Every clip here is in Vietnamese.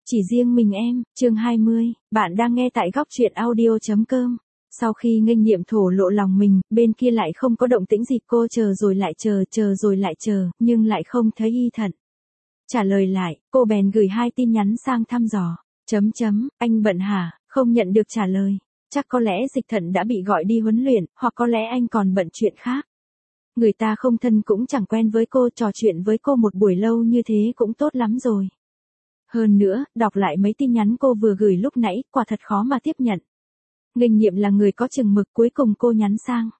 Chỉ riêng mình em, chương 20, bạn đang nghe tại góc truyện audio.com. Sau khi nghênh nghiệm thổ lộ lòng mình, bên kia lại không có động tĩnh gì, cô chờ rồi lại chờ, nhưng lại không thấy Y Thận trả lời lại, cô bèn gửi 2 tin nhắn sang thăm dò. Anh bận hả, không nhận được trả lời. Chắc có lẽ Dịch Thận đã bị gọi đi huấn luyện, hoặc có lẽ anh còn bận chuyện khác. Người ta không thân cũng chẳng quen với cô, trò chuyện với cô một buổi lâu như thế cũng tốt lắm rồi. Hơn nữa, đọc lại mấy tin nhắn cô vừa gửi lúc nãy, quả thật khó mà tiếp nhận. Nghênh nghiệm là người có chừng mực, cuối cùng cô nhắn sang.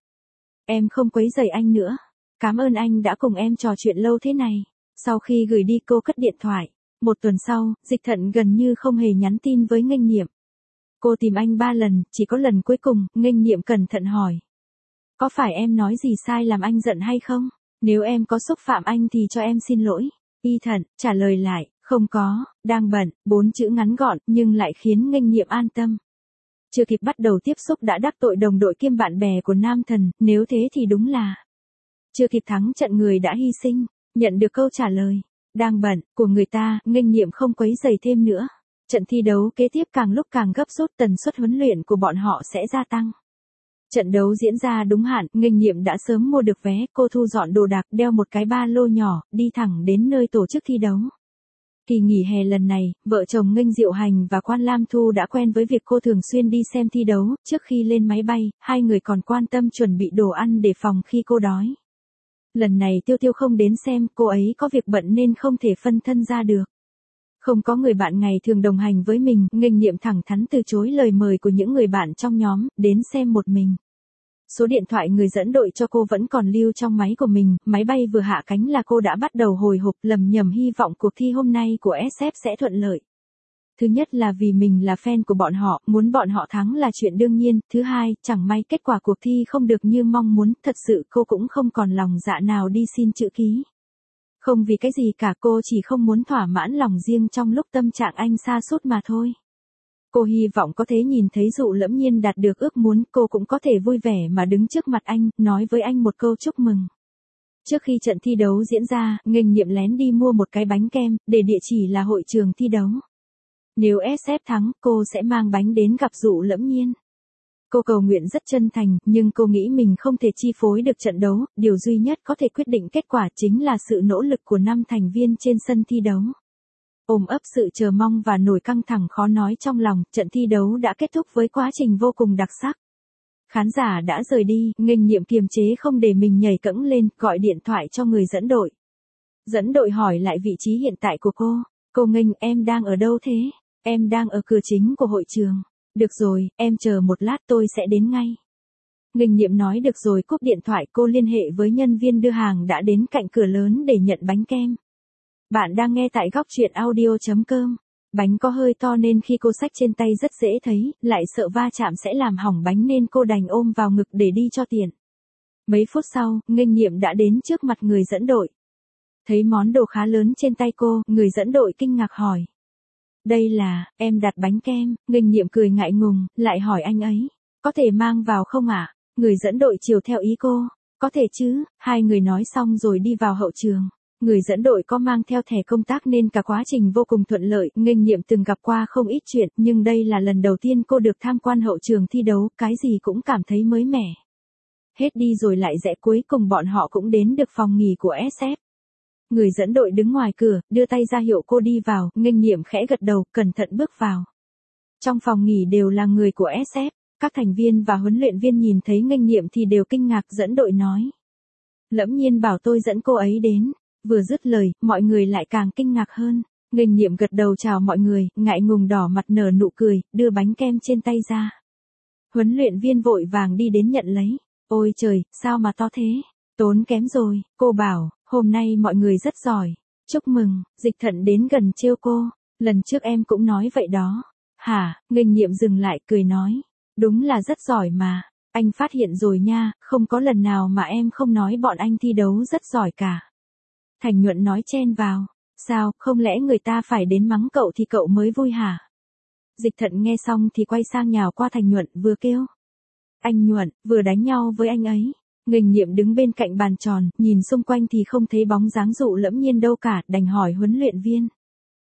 Em không quấy rầy anh nữa. Cảm ơn anh đã cùng em trò chuyện lâu thế này. Sau khi gửi đi cô cất điện thoại. Một tuần sau, Dịch Thận gần như không hề nhắn tin với nghênh nghiệm. Cô tìm anh 3 lần, chỉ có lần cuối cùng, nghênh nghiệm cẩn thận hỏi. Có phải em nói gì sai làm anh giận hay không? Nếu em có xúc phạm anh thì cho em xin lỗi. Y Thận trả lời lại, không có, đang bận, 4 chữ ngắn gọn nhưng lại khiến nghênh nghiệm an tâm. Chưa kịp bắt đầu tiếp xúc đã đắc tội đồng đội kiêm bạn bè của nam thần, nếu thế thì đúng là chưa kịp thắng trận người đã hy sinh. Nhận được câu trả lời, đang bận, của người ta, nghênh nghiệm không quấy rầy thêm nữa. Trận thi đấu kế tiếp càng lúc càng gấp rút, tần suất huấn luyện của bọn họ sẽ gia tăng. Trận đấu diễn ra đúng hạn, nghênh nghiệm đã sớm mua được vé, cô thu dọn đồ đạc, đeo một cái ba lô nhỏ, đi thẳng đến nơi tổ chức thi đấu. Kỳ nghỉ hè lần này, vợ chồng Nghênh Diệu Hành và Quan Lam Thu đã quen với việc cô thường xuyên đi xem thi đấu, trước khi lên máy bay, hai người còn quan tâm chuẩn bị đồ ăn để phòng khi cô đói. Lần này Tiêu Tiêu không đến xem, cô ấy có việc bận nên không thể phân thân ra được. Không có người bạn ngày thường đồng hành với mình, nghênh nghiệm thẳng thắn từ chối lời mời của những người bạn trong nhóm, đến xem một mình. Số điện thoại người dẫn đội cho cô vẫn còn lưu trong máy của mình, máy bay vừa hạ cánh là cô đã bắt đầu hồi hộp, lầm nhầm hy vọng cuộc thi hôm nay của SF sẽ thuận lợi. Thứ nhất là vì mình là fan của bọn họ, muốn bọn họ thắng là chuyện đương nhiên. Thứ hai, chẳng may kết quả cuộc thi không được như mong muốn, thật sự cô cũng không còn lòng dạ nào đi xin chữ ký. Không vì cái gì cả, cô chỉ không muốn thỏa mãn lòng riêng trong lúc tâm trạng anh sa sút mà thôi. Cô hy vọng có thể nhìn thấy Dụ Lẫm Nhiên đạt được ước muốn, cô cũng có thể vui vẻ mà đứng trước mặt anh, nói với anh một câu chúc mừng. Trước khi trận thi đấu diễn ra, nghênh nghiệm lén đi mua một cái bánh kem, để địa chỉ là hội trường thi đấu. Nếu SF thắng, cô sẽ mang bánh đến gặp Dụ Lẫm Nhiên. Cô cầu nguyện rất chân thành, nhưng cô nghĩ mình không thể chi phối được trận đấu, điều duy nhất có thể quyết định kết quả chính là sự nỗ lực của 5 thành viên trên sân thi đấu. Ôm ấp sự chờ mong và nỗi căng thẳng khó nói trong lòng, trận thi đấu đã kết thúc với quá trình vô cùng đặc sắc. Khán giả đã rời đi, nghênh nghiệm kiềm chế không để mình nhảy cẫng lên, gọi điện thoại cho người dẫn đội. Dẫn đội hỏi lại vị trí hiện tại của cô. Cô Nghênh, em đang ở đâu thế? Em đang ở cửa chính của hội trường. Được rồi, em chờ một lát tôi sẽ đến ngay. Nghênh nghiệm nói được rồi cúp điện thoại, cô liên hệ với nhân viên đưa hàng đã đến cạnh cửa lớn để nhận bánh kem. Bạn đang nghe tại góc truyện audio.com. Bánh có hơi to nên khi cô xách trên tay rất dễ thấy, lại sợ va chạm sẽ làm hỏng bánh nên cô đành ôm vào ngực để đi cho tiện. Mấy phút sau, nghênh nghiệm đã đến trước mặt người dẫn đội. Thấy món đồ khá lớn trên tay cô, người dẫn đội kinh ngạc hỏi. Đây là, em đặt bánh kem, nghênh nghiệm cười ngại ngùng, lại hỏi anh ấy. Có thể mang vào không ạ? Người dẫn đội chiều theo ý cô. Có thể chứ, hai người nói xong rồi đi vào hậu trường. Người dẫn đội có mang theo thẻ công tác nên cả quá trình vô cùng thuận lợi, nghênh nghiệm từng gặp qua không ít chuyện, nhưng đây là lần đầu tiên cô được tham quan hậu trường thi đấu, cái gì cũng cảm thấy mới mẻ. Hết đi rồi lại rẽ, cuối cùng bọn họ cũng đến được phòng nghỉ của SF. Người dẫn đội đứng ngoài cửa, đưa tay ra hiệu cô đi vào, nghênh nghiệm khẽ gật đầu, cẩn thận bước vào. Trong phòng nghỉ đều là người của SF, các thành viên và huấn luyện viên nhìn thấy nghênh nghiệm thì đều kinh ngạc. Dẫn đội nói. Lẫm Nhiên bảo tôi dẫn cô ấy đến. Vừa dứt lời, mọi người lại càng kinh ngạc hơn. Nghênh nghiệm gật đầu chào mọi người, ngại ngùng đỏ mặt nở nụ cười, đưa bánh kem trên tay ra. Huấn luyện viên vội vàng đi đến nhận lấy. Ôi trời, sao mà to thế? Tốn kém rồi, cô bảo, hôm nay mọi người rất giỏi. Chúc mừng. Dịch Thận đến gần trêu cô. Lần trước em cũng nói vậy đó. Hả? Nghênh nghiệm dừng lại cười nói. Đúng là rất giỏi mà. Anh phát hiện rồi nha, không có lần nào mà em không nói bọn anh thi đấu rất giỏi cả. Thành Nhuận nói chen vào. Sao, không lẽ người ta phải đến mắng cậu thì cậu mới vui hả? Dịch Thận nghe xong thì quay sang nhào qua Thành Nhuận vừa kêu. Anh Nhuận, vừa đánh nhau với anh ấy. Nghênh nghiệm đứng bên cạnh bàn tròn, nhìn xung quanh thì không thấy bóng dáng Dụ Lẫm Nhiên đâu cả, đành hỏi huấn luyện viên.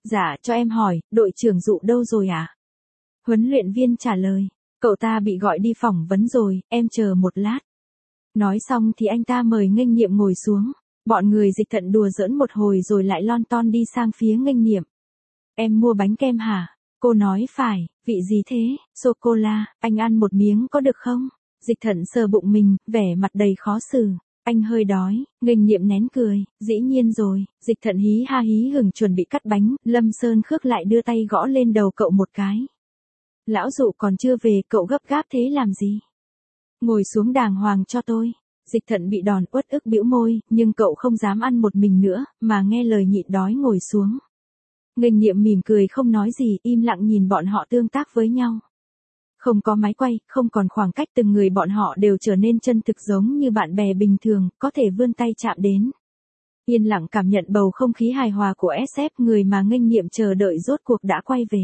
Dạ, cho em hỏi, đội trưởng Dụ đâu rồi ạ? Huấn luyện viên trả lời, cậu ta bị gọi đi phỏng vấn rồi, em chờ một lát. Nói xong thì anh ta mời Nghênh Nhiệm ngồi xuống. Bọn người Dịch Thận đùa giỡn một hồi rồi lại lon ton đi sang phía Nghênh Nhiệm. Em mua bánh kem hả? Cô nói phải, vị gì thế? Sô-cô-la, anh ăn một miếng có được không? Dịch Thận sờ bụng mình, vẻ mặt đầy khó xử. Anh hơi đói, Nghênh Nhiệm nén cười, dĩ nhiên rồi. Dịch Thận hí ha hí hửng chuẩn bị cắt bánh, Lâm Sơn Khước lại đưa tay gõ lên đầu cậu một cái. Lão Dụ còn chưa về, cậu gấp gáp thế làm gì? Ngồi xuống đàng hoàng cho tôi. Dịch Thận bị đòn uất ức bĩu môi, nhưng cậu không dám ăn một mình nữa, mà nghe lời nhịn đói ngồi xuống. Nghênh Nhiệm mỉm cười không nói gì, im lặng nhìn bọn họ tương tác với nhau. Không có máy quay, không còn khoảng cách, từng người bọn họ đều trở nên chân thực giống như bạn bè bình thường, có thể vươn tay chạm đến. Yên lặng cảm nhận bầu không khí hài hòa của SF, người mà Nghênh Nhiệm chờ đợi rốt cuộc đã quay về.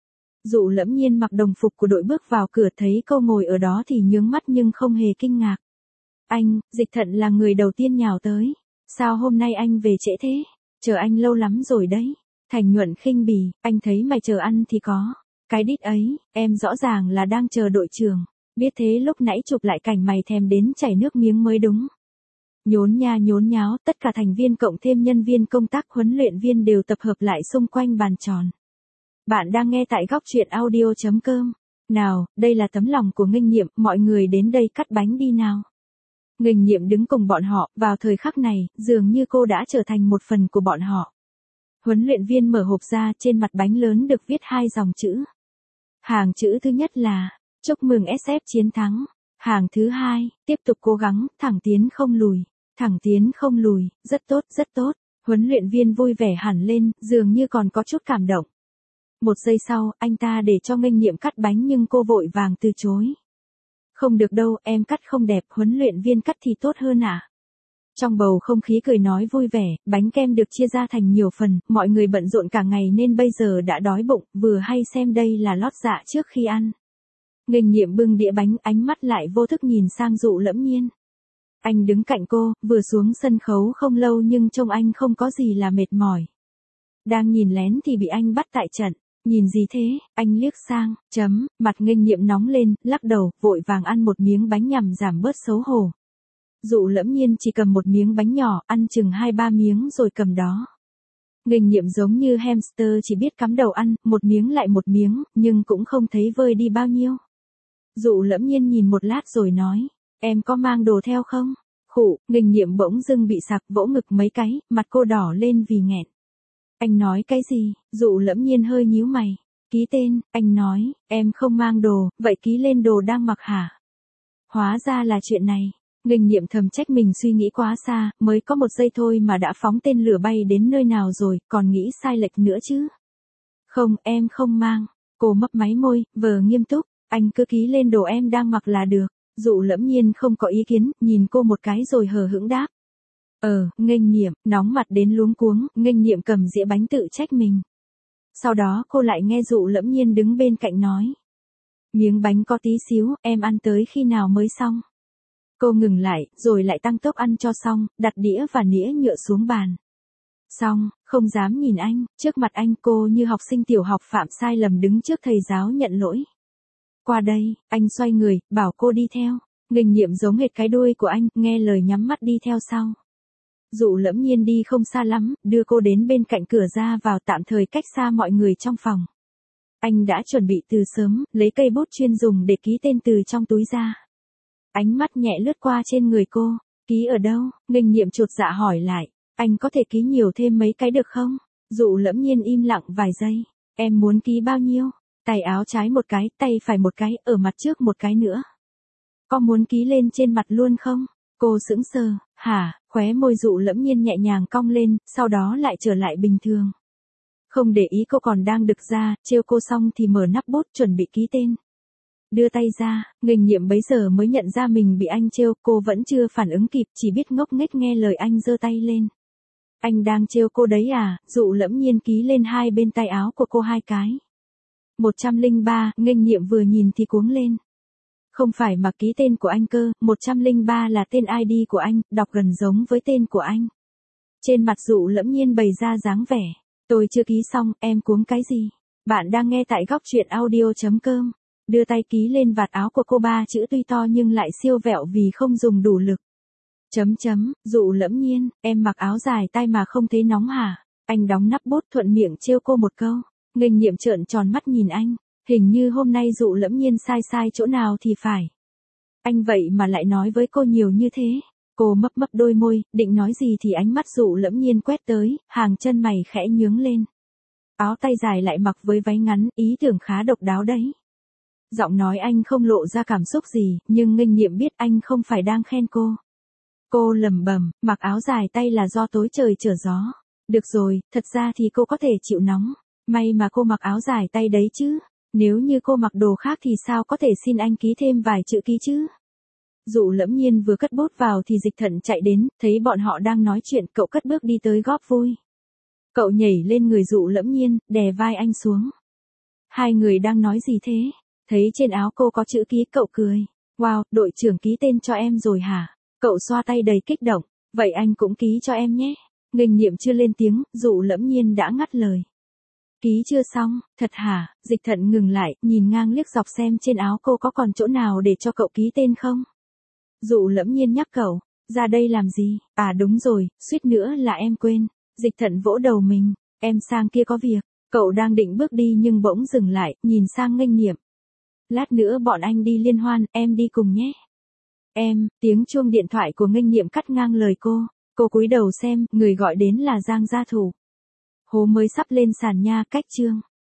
Dụ Lẫm Nhiên mặc đồng phục của đội bước vào cửa, thấy cô ngồi ở đó thì nhướng mắt nhưng không hề kinh ngạc. Anh, Dịch Thận là người đầu tiên nhào tới. Sao hôm nay anh về trễ thế? Chờ anh lâu lắm rồi đấy. Thành Nhuận khinh bỉ, anh thấy mày chờ ăn thì có. Cái đít ấy, em rõ ràng là đang chờ đội trưởng. Biết thế lúc nãy chụp lại cảnh mày thèm đến chảy nước miếng mới đúng. Nhốn nha nhốn nháo, tất cả thành viên cộng thêm nhân viên công tác huấn luyện viên đều tập hợp lại xung quanh bàn tròn. Bạn đang nghe tại góc truyện audio.com. Nào, đây là tấm lòng của Nghênh Nhiệm, mọi người đến đây cắt bánh đi nào. Nghênh Nhiệm đứng cùng bọn họ, vào thời khắc này, dường như cô đã trở thành một phần của bọn họ. Huấn luyện viên mở hộp ra, trên mặt bánh lớn được viết 2 dòng chữ. Hàng chữ thứ nhất là, chúc mừng SF chiến thắng. Hàng thứ 2, tiếp tục cố gắng, thẳng tiến không lùi. Thẳng tiến không lùi, rất tốt, rất tốt. Huấn luyện viên vui vẻ hẳn lên, dường như còn có chút cảm động. Một giây sau, anh ta để cho Nghênh Nhiệm cắt bánh nhưng cô vội vàng từ chối. Không được đâu, em cắt không đẹp, huấn luyện viên cắt thì tốt hơn ạ. Trong bầu không khí cười nói vui vẻ, bánh kem được chia ra thành nhiều phần, mọi người bận rộn cả ngày nên bây giờ đã đói bụng, vừa hay xem đây là lót dạ trước khi ăn. Nghênh Nhiệm bưng đĩa bánh, ánh mắt lại vô thức nhìn sang Dụ Lẫm Nhiên. Anh đứng cạnh cô, vừa xuống sân khấu không lâu nhưng trông anh không có gì là mệt mỏi. Đang nhìn lén thì bị anh bắt tại trận. Nhìn gì thế? Anh liếc sang, mặt Nghênh Nhiệm nóng lên, lắc đầu, vội vàng ăn một miếng bánh nhằm giảm bớt xấu hổ. Dụ Lẫm Nhiên chỉ cầm một miếng bánh nhỏ, ăn chừng 2-3 miếng rồi cầm đó. Nghênh Nhiệm giống như hamster chỉ biết cắm đầu ăn, một miếng lại một miếng, nhưng cũng không thấy vơi đi bao nhiêu. Dụ Lẫm Nhiên nhìn một lát rồi nói, em có mang đồ theo không? Khụ, Nghênh Nhiệm bỗng dưng bị sặc, vỗ ngực mấy cái, mặt cô đỏ lên vì nghẹn. Anh nói cái gì? Dụ Lẫm Nhiên hơi nhíu mày. Ký tên, anh nói, em không mang đồ, vậy ký lên đồ đang mặc hả? Hóa ra là chuyện này. Nghênh Nhiệm thầm trách mình suy nghĩ quá xa, mới có 1 giây thôi mà đã phóng tên lửa bay đến nơi nào rồi, còn nghĩ sai lệch nữa chứ. Không, em không mang. Cô mấp máy môi, vờ nghiêm túc, anh cứ ký lên đồ em đang mặc là được. Dụ Lẫm Nhiên không có ý kiến, nhìn cô một cái rồi hờ hững đáp. Nghênh Nhiệm, nóng mặt đến luống cuống, Nghênh Nhiệm cầm dĩa bánh tự trách mình. Sau đó cô lại nghe Dụ Lẫm Nhiên đứng bên cạnh nói. Miếng bánh có tí xíu, em ăn tới khi nào mới xong? Cô ngừng lại, rồi lại tăng tốc ăn cho xong, đặt đĩa và nĩa nhựa xuống bàn. Xong, không dám nhìn anh, trước mặt anh cô như học sinh tiểu học phạm sai lầm đứng trước thầy giáo nhận lỗi. Qua đây, anh xoay người, bảo cô đi theo. Nghênh Nhiệm giống hệt cái đuôi của anh, nghe lời nhắm mắt đi theo sau. Dụ Lẫm Nhiên đi không xa lắm, đưa cô đến bên cạnh cửa ra vào, tạm thời cách xa mọi người trong phòng. Anh đã chuẩn bị từ sớm, lấy cây bút chuyên dùng để ký tên từ trong túi ra. Ánh mắt nhẹ lướt qua trên người cô, ký ở đâu? Nghênh Nhiệm chột dạ hỏi lại, anh có thể ký nhiều thêm mấy cái được không? Dụ Lẫm Nhiên im lặng vài giây, em muốn ký bao nhiêu? Tay áo trái một cái, tay phải một cái, ở mặt trước một cái nữa. Có muốn ký lên trên mặt luôn không? Cô sững sờ, hả? Khóe môi Dụ Lẫm Nhiên nhẹ nhàng cong lên, sau đó lại trở lại bình thường. Không để ý cô còn đang đực ra, trêu cô xong thì mở nắp bút chuẩn bị ký tên. Đưa tay ra, Nghênh Nhiệm bấy giờ mới nhận ra mình bị anh trêu, cô vẫn chưa phản ứng kịp, chỉ biết ngốc nghếch nghe lời anh giơ tay lên. Anh đang trêu cô đấy à? Dụ Lẫm Nhiên ký lên hai bên tay áo của cô 2 cái. 103, Nghênh Nhiệm vừa nhìn thì cuống lên. Không phải mà ký tên của anh cơ, 103 là tên ID của anh, đọc gần giống với tên của anh. Trên mặt Dụ Lẫm Nhiên bày ra dáng vẻ. Tôi chưa ký xong, em cuống cái gì? Bạn đang nghe tại góc truyện audio.com. Đưa tay ký lên vạt áo của cô, ba chữ tuy to nhưng lại siêu vẹo vì không dùng đủ lực. Dụ Lẫm Nhiên, em mặc áo dài tay mà không thấy nóng hả? Anh đóng nắp bút thuận miệng trêu cô một câu. Nghênh Nhiệm trợn tròn mắt nhìn anh. Hình như hôm nay Dụ Lẫm Nhiên sai chỗ nào thì phải. Anh vậy mà lại nói với cô nhiều như thế. Cô mấp mấp đôi môi, định nói gì thì ánh mắt Dụ Lẫm Nhiên quét tới, hàng chân mày khẽ nhướng lên. Áo tay dài lại mặc với váy ngắn, ý tưởng khá độc đáo đấy. Giọng nói anh không lộ ra cảm xúc gì, nhưng Nghênh Nhiệm biết anh không phải đang khen cô. Cô lẩm bẩm, mặc áo dài tay là do tối trời trở gió. Được rồi, thật ra thì cô có thể chịu nóng. May mà cô mặc áo dài tay đấy chứ. Nếu như cô mặc đồ khác thì sao có thể xin anh ký thêm vài chữ ký chứ? Dụ Lẫm Nhiên vừa cất bút vào thì Dịch Thận chạy đến, thấy bọn họ đang nói chuyện, cậu cất bước đi tới góp vui. Cậu nhảy lên người Dụ Lẫm Nhiên, đè vai anh xuống. Hai người đang nói gì thế? Thấy trên áo cô có chữ ký, cậu cười. Wow, đội trưởng ký tên cho em rồi hả? Cậu xoa tay đầy kích động. Vậy anh cũng ký cho em nhé. Nghênh Nhiệm chưa lên tiếng, Dụ Lẫm Nhiên đã ngắt lời. Ký chưa xong, thật hả? Dịch Thận ngừng lại, nhìn ngang liếc dọc xem trên áo cô có còn chỗ nào để cho cậu ký tên không? Dụ Lẫm Nhiên nhắc cậu, ra đây làm gì? À đúng rồi, suýt nữa là em quên. Dịch Thận vỗ đầu mình, em sang kia có việc. Cậu đang định bước đi nhưng bỗng dừng lại, nhìn sang Nghênh Nhiệm. Lát nữa bọn anh đi liên hoan, em đi cùng nhé. Em, tiếng chuông điện thoại của Nghênh Nhiệm cắt ngang lời cô. Cô cúi đầu xem, người gọi đến là Giang gia thủ. Hố mới sắp lên sàn nha, cách chương.